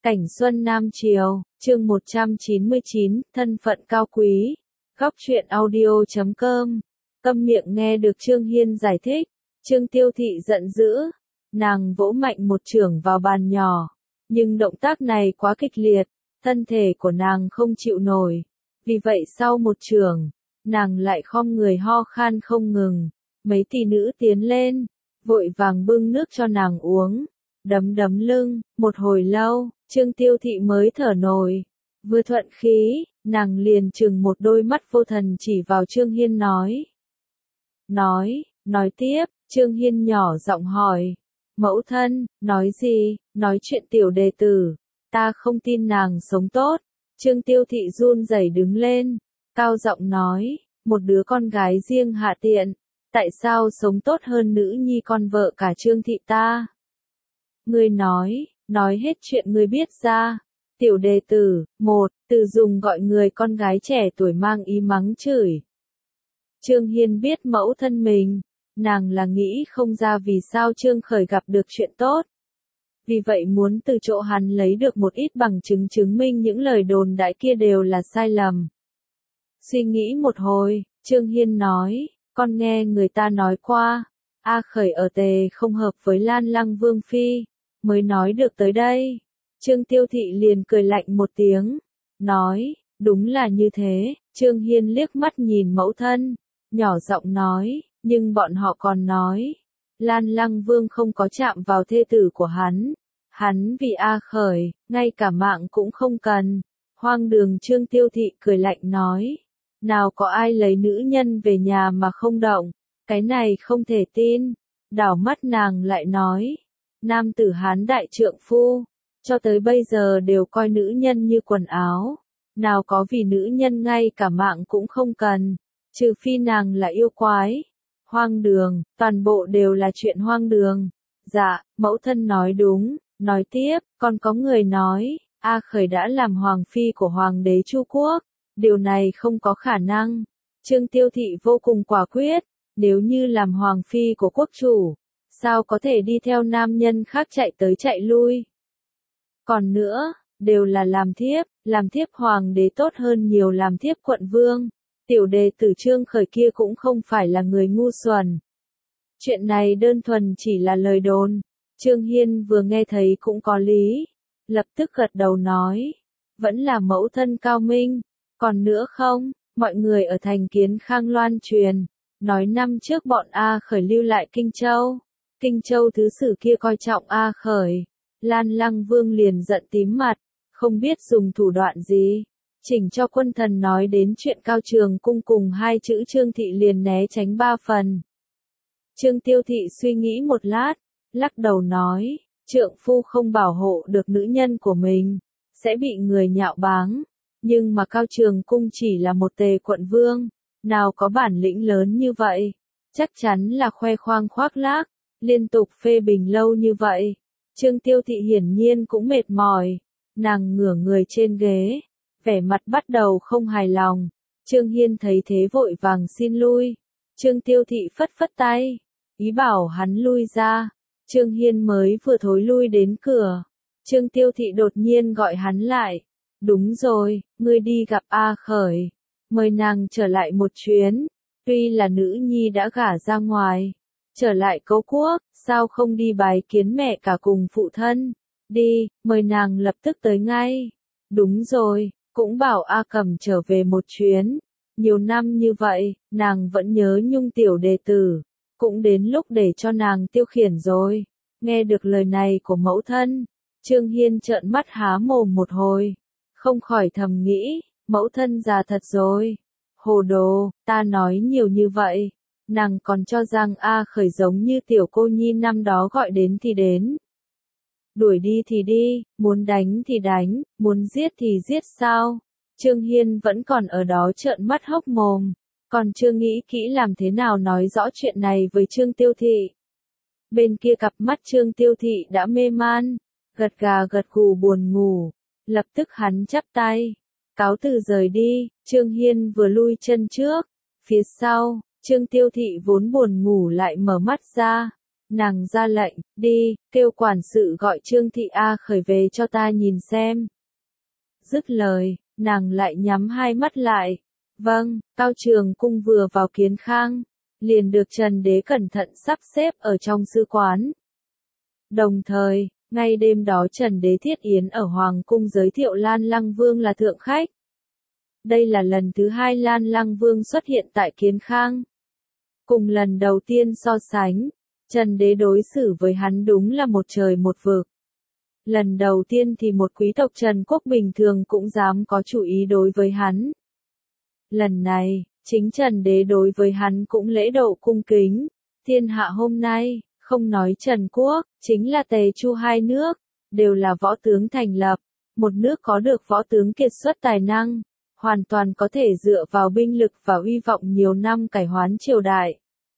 Cảnh Xuân Nam Triều, chương 199, thân phận cao quý. Góc truyện audio.com. Câm miệng nghe được Trương Hiên giải thích. Trương Tiêu Thị giận dữ. Nàng vỗ mạnh một chưởng vào bàn nhỏ. Nhưng động tác này quá kịch liệt. Thân thể của nàng không chịu nổi. Vì vậy sau một chưởng, nàng lại khom người ho khan không ngừng. Mấy tỷ nữ tiến lên, vội vàng bưng nước cho nàng uống. Đấm đấm lưng, một hồi lâu, Trương Tiêu Thị mới thở nổi. Vừa thuận khí, nàng liền trừng một đôi mắt vô thần chỉ vào Trương Hiên nói. Nói tiếp, Trương Hiên nhỏ giọng hỏi. Mẫu thân, nói gì, nói chuyện tiểu đệ tử, ta không tin nàng sống tốt. Trương Tiêu Thị run rẩy đứng lên, cao giọng nói, một đứa con gái riêng hạ tiện, tại sao sống tốt hơn nữ nhi con vợ cả Trương Thị ta? Ngươi nói hết chuyện ngươi biết ra. Tiểu đệ tử, từ dùng gọi người con gái trẻ tuổi mang ý mắng chửi. Trương Hiên biết mẫu thân mình, nàng là nghĩ không ra vì sao Trương Khởi gặp được chuyện tốt. Vì vậy muốn từ chỗ hắn lấy được một ít bằng chứng chứng minh những lời đồn đại kia đều là sai lầm. Suy nghĩ một hồi, Trương Hiên nói, con nghe người ta nói qua, A Khởi ở Tề không hợp với Lan Lăng Vương Phi, mới nói được tới đây. Trương Tiêu Thị liền cười lạnh một tiếng, nói, đúng là như thế. Trương Hiên liếc mắt nhìn mẫu thân, nhỏ giọng nói, nhưng bọn họ còn nói, Lan Lăng Vương không có chạm vào thê tử của hắn vì A Khởi, ngay cả mạng cũng không cần. Hoang đường. Trương Tiêu Thị cười lạnh nói, nào có ai lấy nữ nhân về nhà mà không động, cái này không thể tin. Đảo mắt nàng lại nói, nam tử Hán đại trượng phu, cho tới bây giờ đều coi nữ nhân như quần áo, nào có vì nữ nhân ngay cả mạng cũng không cần, trừ phi nàng là yêu quái. Hoang đường, toàn bộ đều là chuyện hoang đường. Dạ, mẫu thân nói đúng. Nói tiếp, còn có người nói, A Khởi đã làm hoàng phi của hoàng đế Chu Quốc, điều này không có khả năng. Trương Tiêu Thị vô cùng quả quyết, nếu như làm hoàng phi của quốc chủ, sao có thể đi theo nam nhân khác chạy tới chạy lui. Còn nữa, đều là làm thiếp hoàng đế tốt hơn nhiều làm thiếp quận vương. Tiểu đệ tử Trương Khởi kia cũng không phải là người ngu xuẩn. Chuyện này đơn thuần chỉ là lời đồn. Trương Hiên vừa nghe thấy cũng có lý, lập tức gật đầu nói, vẫn là mẫu thân cao minh. Còn nữa không, mọi người ở thành Kiến Khang loan truyền, nói năm trước bọn A Khởi lưu lại Kinh Châu thứ sử kia coi trọng A Khởi, Lan Lăng Vương liền giận tím mặt, không biết dùng thủ đoạn gì, chỉnh cho quân thần nói đến chuyện Cao Trường Cung cùng hai chữ Trương Thị liền né tránh ba phần. Trương Tiêu Thị suy nghĩ một lát, lắc đầu nói, trượng phu không bảo hộ được nữ nhân của mình, sẽ bị người nhạo báng. Nhưng mà Cao Trường Cung chỉ là một Tề quận vương, nào có bản lĩnh lớn như vậy, chắc chắn là khoe khoang khoác lác, liên tục phê bình lâu như vậy. Trương Tiêu Thị hiển nhiên cũng mệt mỏi, nàng ngửa người trên ghế, vẻ mặt bắt đầu không hài lòng. Trương Hiên thấy thế vội vàng xin lui. Trương Tiêu Thị phất phất tay, ý bảo hắn lui ra. Trương Hiên mới vừa thối lui đến cửa, Trương Tiêu Thị đột nhiên gọi hắn lại. Đúng rồi, ngươi đi gặp A Khởi, mời nàng trở lại một chuyến. Tuy là nữ nhi đã gả ra ngoài, trở lại Cấu Quốc, sao không đi bái kiến mẹ cả cùng phụ thân? Đi, mời nàng lập tức tới ngay. Đúng rồi, cũng bảo A Cầm trở về một chuyến. Nhiều năm như vậy, nàng vẫn nhớ nhung tiểu đệ tử. Cũng đến lúc để cho nàng tiêu khiển rồi. Nghe được lời này của mẫu thân, Trương Hiên trợn mắt há mồm một hồi, không khỏi thầm nghĩ, mẫu thân già thật rồi. Hồ đồ, ta nói nhiều như vậy, nàng còn cho rằng A Khởi giống như tiểu cô nhi năm đó gọi đến thì đến. Đuổi đi thì đi, muốn đánh thì đánh, muốn giết thì giết sao? Trương Hiên vẫn còn ở đó trợn mắt hốc mồm, còn chưa nghĩ kỹ làm thế nào nói rõ chuyện này với Trương Tiêu Thị. Bên kia cặp mắt Trương Tiêu Thị đã mê man, gật gà gật gù buồn ngủ, lập tức hắn chắp tay, cáo từ rời đi. Trương Hiên vừa lui chân trước, phía sau, Trương Tiêu Thị vốn buồn ngủ lại mở mắt ra, Nàng ra lệnh, đi, kêu quản sự gọi Trương Thị A Khởi về cho ta nhìn xem. Dứt lời, nàng lại nhắm hai mắt lại. Vâng, Cao Trường Cung vừa vào Kiến Khang, liền được Trần Đế cẩn thận sắp xếp ở trong sư quán. Đồng thời, ngay đêm đó Trần Đế thiết yến ở Hoàng Cung giới thiệu Lan Lăng Vương là thượng khách. Đây là lần thứ hai Lan Lăng Vương xuất hiện tại Kiến Khang. Cùng lần đầu tiên so sánh, Trần Đế đối xử với hắn đúng là một trời một vực. Lần đầu tiên thì một quý tộc Trần Quốc bình thường cũng dám có chủ ý đối với hắn. Lần này, chính Trần Đế đối với hắn cũng lễ độ cung kính. Thiên hạ hôm nay, không nói Trần Quốc, chính là Tề Chu hai nước, đều là võ tướng thành lập. Một nước có được võ tướng kiệt xuất tài năng, hoàn toàn có thể dựa vào binh lực và uy vọng nhiều năm cải hoán triều đại.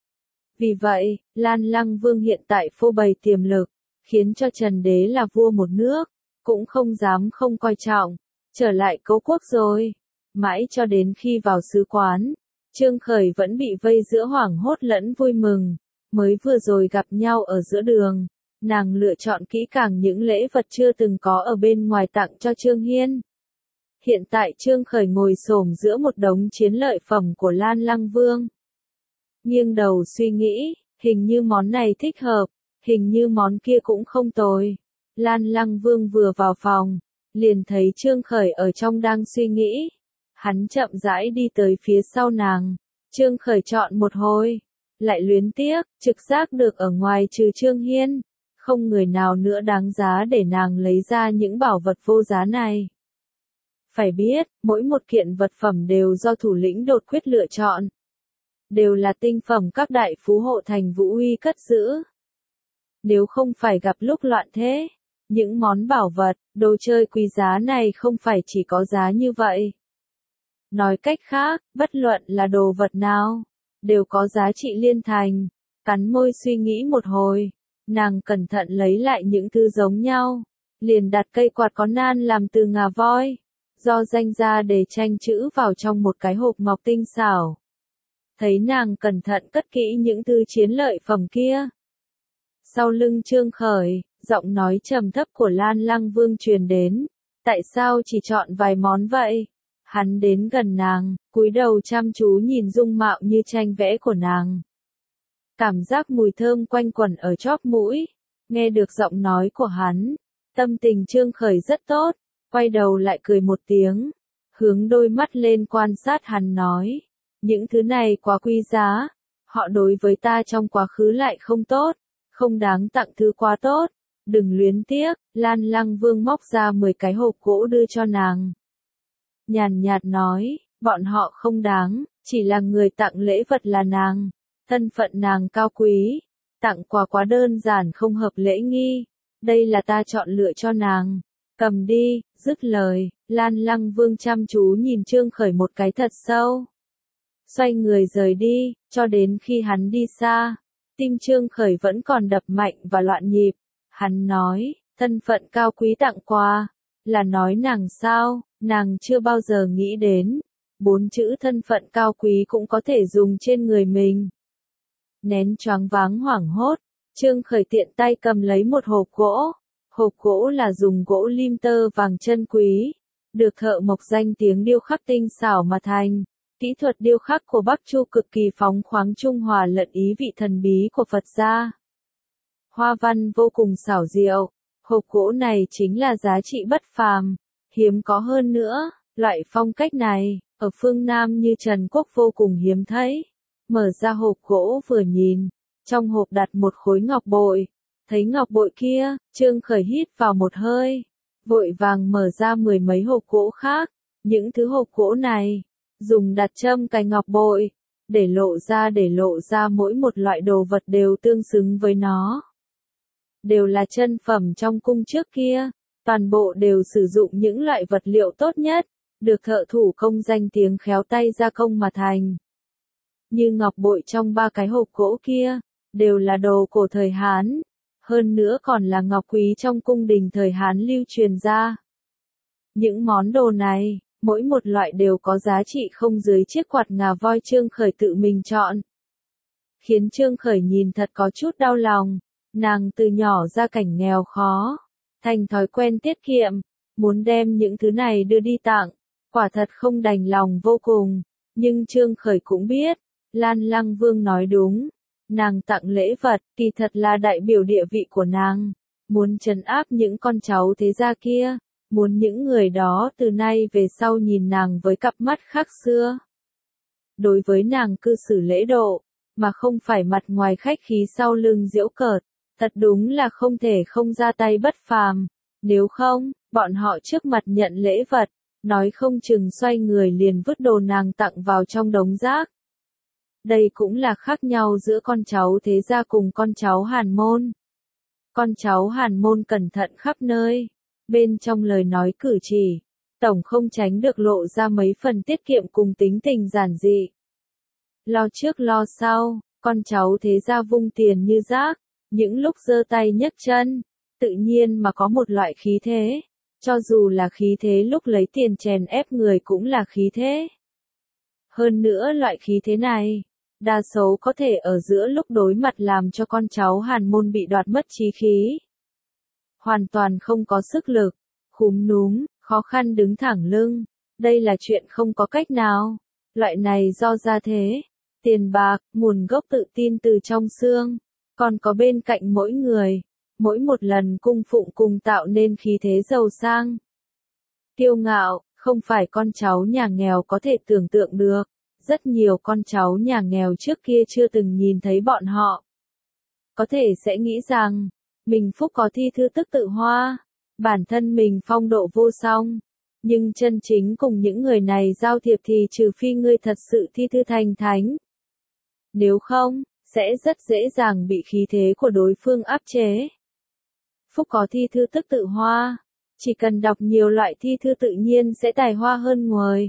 Vì vậy, Lan Lăng Vương hiện tại phô bày tiềm lực, khiến cho Trần Đế là vua một nước, cũng không dám không coi trọng, trở lại Cấu Quốc rồi. Mãi cho đến khi vào sứ quán, Trương Khởi vẫn bị vây giữa hoảng hốt lẫn vui mừng. Mới vừa rồi gặp nhau ở giữa đường, nàng lựa chọn kỹ càng những lễ vật chưa từng có ở bên ngoài tặng cho Trương Hiên. Hiện tại Trương Khởi ngồi xổm giữa một đống chiến lợi phẩm của Lan Lăng Vương. Nghiêng đầu suy nghĩ, hình như món này thích hợp, hình như món kia cũng không tồi. Lan Lăng Vương vừa vào phòng, liền thấy Trương Khởi ở trong đang suy nghĩ. Hắn chậm rãi đi tới phía sau nàng. Trương Khởi chọn một hồi, lại luyến tiếc, trực giác được ở ngoài trừ Trương Hiên, không người nào nữa đáng giá để nàng lấy ra những bảo vật vô giá này. Phải biết, mỗi một kiện vật phẩm đều do thủ lĩnh đột quyết lựa chọn. Đều là tinh phẩm các đại phú hộ thành Vũ Uy cất giữ. Nếu không phải gặp lúc loạn thế, những món bảo vật, đồ chơi quý giá này không phải chỉ có giá như vậy. Nói cách khác, bất luận là đồ vật nào, đều có giá trị liên thành. Cắn môi suy nghĩ một hồi, nàng cẩn thận lấy lại những thứ giống nhau, liền đặt cây quạt có nan làm từ ngà voi, do danh gia để tranh chữ vào trong một cái hộp ngọc tinh xảo. Thấy nàng cẩn thận cất kỹ những thứ chiến lợi phẩm kia. Sau lưng Trương Khởi, giọng nói trầm thấp của Lan Lăng Vương truyền đến, tại sao chỉ chọn vài món vậy? Hắn đến gần nàng, cúi đầu chăm chú nhìn dung mạo như tranh vẽ của nàng. Cảm giác mùi thơm quanh quẩn ở chóp mũi, nghe được giọng nói của hắn, tâm tình Trương Khởi rất tốt, quay đầu lại cười một tiếng, hướng đôi mắt lên quan sát hắn nói, những thứ này quá quý giá, họ đối với ta trong quá khứ lại không tốt, không đáng tặng thứ quá tốt, đừng luyến tiếc. Lan Lăng Vương móc ra 10 cái hộp gỗ đưa cho nàng. Nhàn nhạt nói, bọn họ không đáng, chỉ là người tặng lễ vật là nàng, thân phận nàng cao quý, tặng quà quá đơn giản không hợp lễ nghi, đây là ta chọn lựa cho nàng, cầm đi. Dứt lời, Lan Lăng Vương chăm chú nhìn Trương Khởi một cái thật sâu, xoay người rời đi, cho đến khi hắn đi xa, tim Trương Khởi vẫn còn đập mạnh và loạn nhịp. Hắn nói, thân phận cao quý tặng quà, là nói nàng sao? Nàng chưa bao giờ nghĩ đến, 4 chữ thân phận cao quý cũng có thể dùng trên người mình. Nén choáng váng hoảng hốt, Trương Khởi tiện tay cầm lấy một hộp gỗ. Hộp gỗ là dùng gỗ lim tơ vàng chân quý, được thợ mộc danh tiếng điêu khắc tinh xảo mà thành. Kỹ thuật điêu khắc của Bắc Chu cực kỳ phóng khoáng, trung hòa lẫn ý vị thần bí của Phật gia. Hoa văn vô cùng xảo diệu, hộp gỗ này chính là giá trị bất phàm, hiếm có hơn nữa. Loại phong cách này, ở phương Nam như Trần Quốc vô cùng hiếm thấy. Mở ra hộp gỗ vừa nhìn, trong hộp đặt một khối ngọc bội. Thấy ngọc bội kia, Trương Khởi hít vào một hơi, vội vàng mở ra 10 mấy hộp gỗ khác. Những thứ hộp gỗ này, dùng đặt châm cài ngọc bội, để lộ ra mỗi một loại đồ vật đều tương xứng với nó. Đều là chân phẩm trong cung trước kia, toàn bộ đều sử dụng những loại vật liệu tốt nhất, được thợ thủ công danh tiếng khéo tay gia công mà thành. Như ngọc bội trong 3 cái hộp gỗ kia, đều là đồ cổ thời Hán, hơn nữa còn là ngọc quý trong cung đình thời Hán lưu truyền ra. Những món đồ này, mỗi một loại đều có giá trị không dưới chiếc quạt ngà voi Trương Khởi tự mình chọn. khiến Trương Khởi nhìn thật có chút đau lòng. Nàng từ nhỏ ra cảnh nghèo khó, thành thói quen tiết kiệm, muốn đem những thứ này đưa đi tặng, quả thật không đành lòng vô cùng. Nhưng Trương Khởi cũng biết, Lan Lăng Vương nói đúng, nàng tặng lễ vật, kỳ thật là đại biểu địa vị của nàng, muốn trấn áp những con cháu thế gia kia, muốn những người đó từ nay về sau nhìn nàng với cặp mắt khác xưa. Đối với nàng cư xử lễ độ, mà không phải mặt ngoài khách khí sau lưng giễu cợt, thật đúng là không thể không ra tay bất phàm, nếu không, bọn họ trước mặt nhận lễ vật, nói không chừng xoay người liền vứt đồ nàng tặng vào trong đống rác. Đây cũng là khác nhau giữa con cháu thế gia cùng con cháu Hàn Môn. Con cháu Hàn Môn cẩn thận khắp nơi, bên trong lời nói cử chỉ, tổng không tránh được lộ ra mấy phần tiết kiệm cùng tính tình giản dị. Lo trước lo sau, con cháu thế gia vung tiền như rác, những lúc giơ tay nhấc chân, tự nhiên mà có một loại khí thế, cho dù là khí thế lúc lấy tiền chèn ép người cũng là khí thế. Hơn nữa loại khí thế này, đa số có thể ở giữa lúc đối mặt làm cho con cháu Hàn Môn bị đoạt mất chí khí. Hoàn toàn không có sức lực, khúm núm, khó khăn đứng thẳng lưng, đây là chuyện không có cách nào. Loại này do gia thế, tiền bạc, nguồn gốc tự tin từ trong xương, còn có bên cạnh mỗi người, mỗi một lần cung phụng cùng tạo nên khí thế giàu sang. Kiêu ngạo, không phải con cháu nhà nghèo có thể tưởng tượng được, rất nhiều con cháu nhà nghèo trước kia chưa từng nhìn thấy bọn họ. Có thể sẽ nghĩ rằng, mình phúc có thi thư tức tự hoa, bản thân mình phong độ vô song, nhưng chân chính cùng những người này giao thiệp thì trừ phi ngươi thật sự thi thư thành thánh. Nếu không, sẽ rất dễ dàng bị khí thế của đối phương áp chế. Phúc có thi thư tức tự hoa, chỉ cần đọc nhiều loại thi thư tự nhiên sẽ tài hoa hơn người.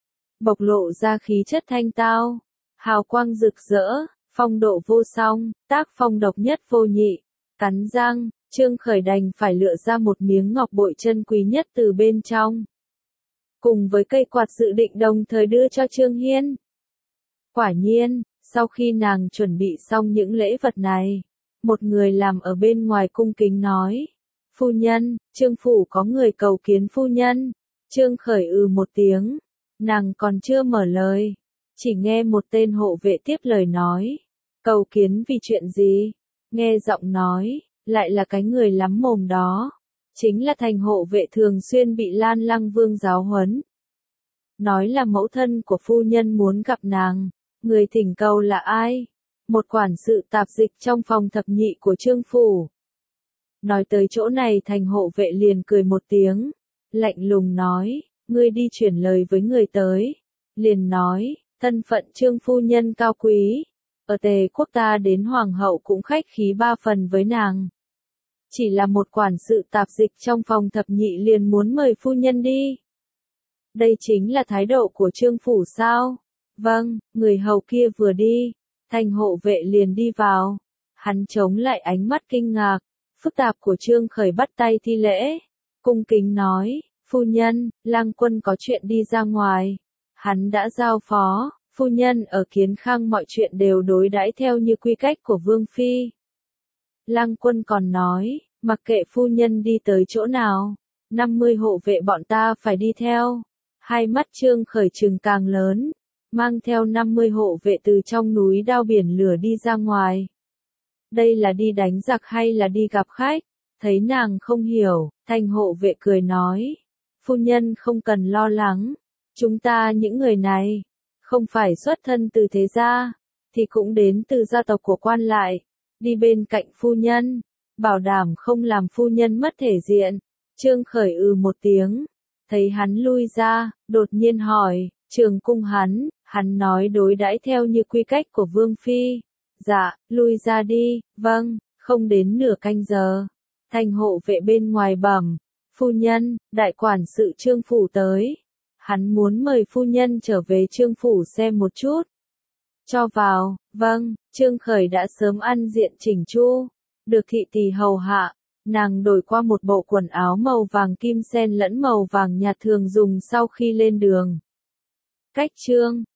Bộc lộ ra khí chất thanh tao, hào quang rực rỡ, phong độ vô song, tác phong độc nhất vô nhị. Cắn răng, Trương Khởi đành phải lựa ra một miếng ngọc bội chân quý nhất từ bên trong. Cùng với cây quạt dự định đồng thời đưa cho Trương Hiên. Quả nhiên, sau khi nàng chuẩn bị xong những lễ vật này, một người làm ở bên ngoài cung kính nói, phu nhân, Trương phủ có người cầu kiến phu nhân. Trương Khởi một tiếng, nàng còn chưa mở lời, chỉ nghe một tên hộ vệ tiếp lời nói, cầu kiến vì chuyện gì? Nghe giọng nói, lại là cái người lắm mồm đó, chính là thành hộ vệ thường xuyên bị Lan Lăng Vương giáo huấn. Nói là mẫu thân của phu nhân muốn gặp nàng, người thỉnh cầu là ai? Một quản sự tạp dịch trong phòng thập nhị của Trương phủ. Nói tới chỗ này thành hộ vệ liền cười một tiếng, lạnh lùng nói, ngươi đi chuyển lời với người tới. Liền nói, thân phận Trương phu nhân cao quý, ở Tề quốc ta đến hoàng hậu cũng khách khí ba phần với nàng. Chỉ là một quản sự tạp dịch trong phòng thập nhị liền muốn mời phu nhân đi. Đây chính là thái độ của Trương phủ sao? Vâng, người hầu kia vừa đi, thành hộ vệ liền đi vào. Hắn chống lại ánh mắt kinh ngạc, phức tạp của Trương Khởi bắt tay thi lễ. Cung kính nói, phu nhân, lang quân có chuyện đi ra ngoài. Hắn đã giao phó, phu nhân ở Kiến Khang mọi chuyện đều đối đãi theo như quy cách của Vương Phi. Lang quân còn nói, mặc kệ phu nhân đi tới chỗ nào, 50 hộ vệ bọn ta phải đi theo. Hai mắt Trương Khởi trừng càng lớn, mang theo 50 hộ vệ từ trong núi đao biển lửa đi ra ngoài. Đây là đi đánh giặc hay là đi gặp khách? Thấy nàng không hiểu, thành hộ vệ cười nói, phu nhân không cần lo lắng, chúng ta những người này, không phải xuất thân từ thế gia, thì cũng đến từ gia tộc của quan lại, đi bên cạnh phu nhân, bảo đảm không làm phu nhân mất thể diện. Trương Khởi một tiếng, thấy hắn lui ra, đột nhiên hỏi, Trường cung hắn nói đối đãi theo như quy cách của Vương Phi. Dạ, lui ra đi, vâng, không đến nửa canh giờ. Thành hộ vệ bên ngoài bẩm, phu nhân, đại quản sự Trương phủ tới. Hắn muốn mời phu nhân trở về Trương phủ xem một chút. Cho vào, vâng, Trương Khởi đã sớm ăn diện chỉnh chu, được thị tỳ hầu hạ. Nàng đổi qua một bộ quần áo màu vàng kim sen lẫn màu vàng nhạt thường dùng sau khi lên đường. Cách chương